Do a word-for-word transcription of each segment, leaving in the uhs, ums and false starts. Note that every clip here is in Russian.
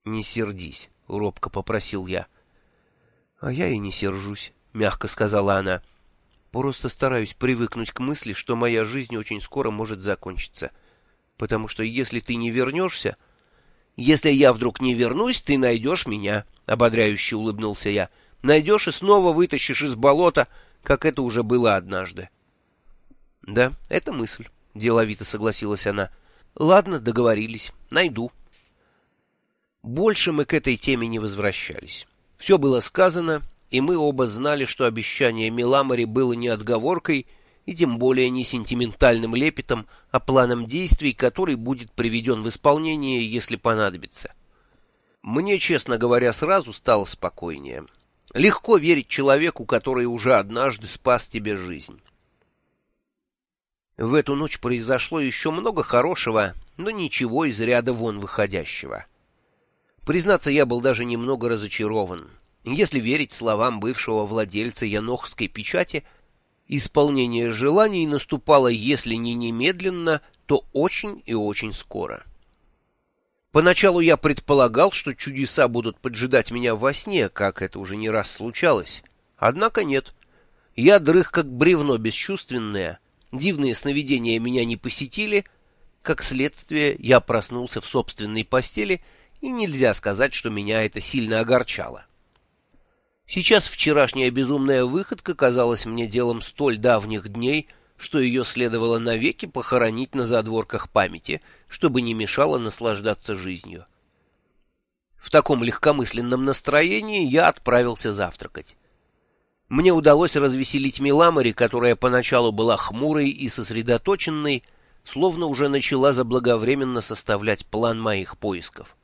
— Не сердись, — робко попросил я. — А я и не сержусь, — мягко сказала она. — Просто стараюсь привыкнуть к мысли, что моя жизнь очень скоро может закончиться. Потому что если ты не вернешься... — Если я вдруг не вернусь, ты найдешь меня, — ободряюще улыбнулся я. — Найдешь и снова вытащишь из болота, как это уже было однажды. — Да, это мысль, — деловито согласилась она. — Ладно, договорились, найду. Больше мы к этой теме не возвращались. Все было сказано, и мы оба знали, что обещание Миламари было не отговоркой и тем более не сентиментальным лепетом, а планом действий, который будет приведен в исполнение, если понадобится. Мне, честно говоря, сразу стало спокойнее. Легко верить человеку, который уже однажды спас тебе жизнь. В эту ночь произошло еще много хорошего, но ничего из ряда вон выходящего. Признаться, я был даже немного разочарован. Если верить словам бывшего владельца янохской печати, исполнение желаний наступало, если не немедленно, то очень и очень скоро. Поначалу я предполагал, что чудеса будут поджидать меня во сне, как это уже не раз случалось. Однако нет. Я дрых как бревно бесчувственное, дивные сновидения меня не посетили, как следствие я проснулся в собственной постели, и нельзя сказать, что меня это сильно огорчало. Сейчас вчерашняя безумная выходка казалась мне делом столь давних дней, что ее следовало навеки похоронить на задворках памяти, чтобы не мешало наслаждаться жизнью. В таком легкомысленном настроении я отправился завтракать. Мне удалось развеселить Миламари, которая поначалу была хмурой и сосредоточенной, словно уже начала заблаговременно составлять план моих поисков.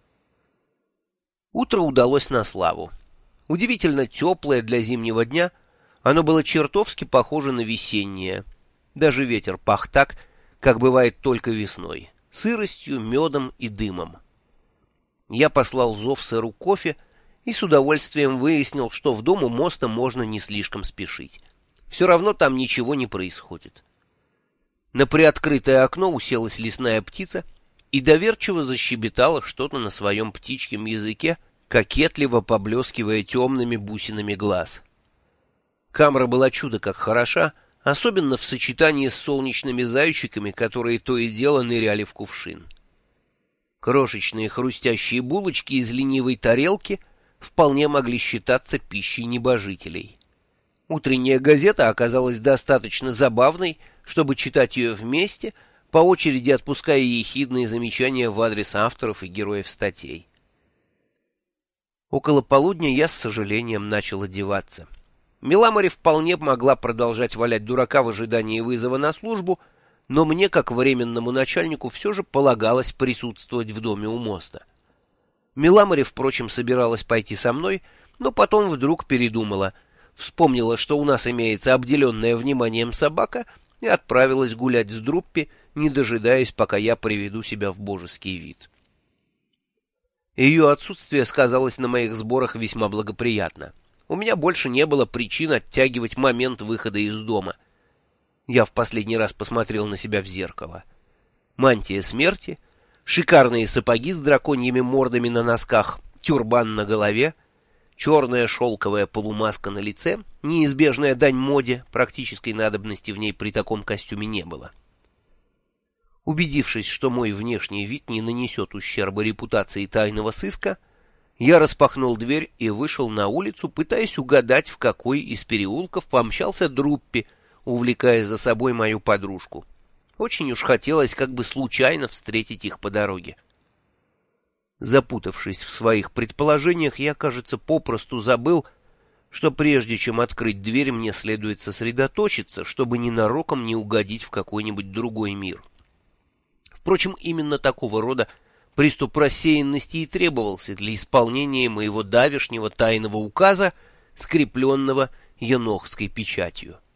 Утро удалось на славу. Удивительно теплое для зимнего дня, оно было чертовски похоже на весеннее. Даже ветер пах так, как бывает только весной, сыростью, медом и дымом. Я послал зов сэру кофе и с удовольствием выяснил, что в дом у моста можно не слишком спешить. Все равно там ничего не происходит. На приоткрытое окно уселась лесная птица и доверчиво защебетала что-то на своем птичьем языке, кокетливо поблескивая темными бусинами глаз. Камра была чудо как хороша, особенно в сочетании с солнечными зайчиками, которые то и дело ныряли в кувшин. Крошечные хрустящие булочки из ленивой тарелки вполне могли считаться пищей небожителей. Утренняя газета оказалась достаточно забавной, чтобы читать ее вместе, по очереди отпуская ехидные замечания в адрес авторов и героев статей. Около полудня я с сожалением начал одеваться. Миламари вполне могла продолжать валять дурака в ожидании вызова на службу, но мне, как временному начальнику, все же полагалось присутствовать в доме у моста. Миламари, впрочем, собиралась пойти со мной, но потом вдруг передумала, вспомнила, что у нас имеется обделенная вниманием собака, и отправилась гулять с Друппи, не дожидаясь, пока я приведу себя в божеский вид. Ее отсутствие сказалось на моих сборах весьма благоприятно. У меня больше не было причин оттягивать момент выхода из дома. Я в последний раз посмотрел на себя в зеркало. Мантия смерти, шикарные сапоги с драконьими мордами на носках, тюрбан на голове, черная шелковая полумаска на лице, неизбежная дань моде, практической надобности в ней при таком костюме не было. Убедившись, что мой внешний вид не нанесет ущерба репутации тайного сыска, я распахнул дверь и вышел на улицу, пытаясь угадать, в какой из переулков помчался Друппи, увлекая за собой мою подружку. Очень уж хотелось как бы случайно встретить их по дороге. Запутавшись в своих предположениях, я, кажется, попросту забыл, что прежде чем открыть дверь, мне следует сосредоточиться, чтобы ненароком не угодить в какой-нибудь другой мир. Впрочем, именно такого рода приступ рассеянности и требовался для исполнения моего давешнего тайного указа, скрепленного янохской печатью.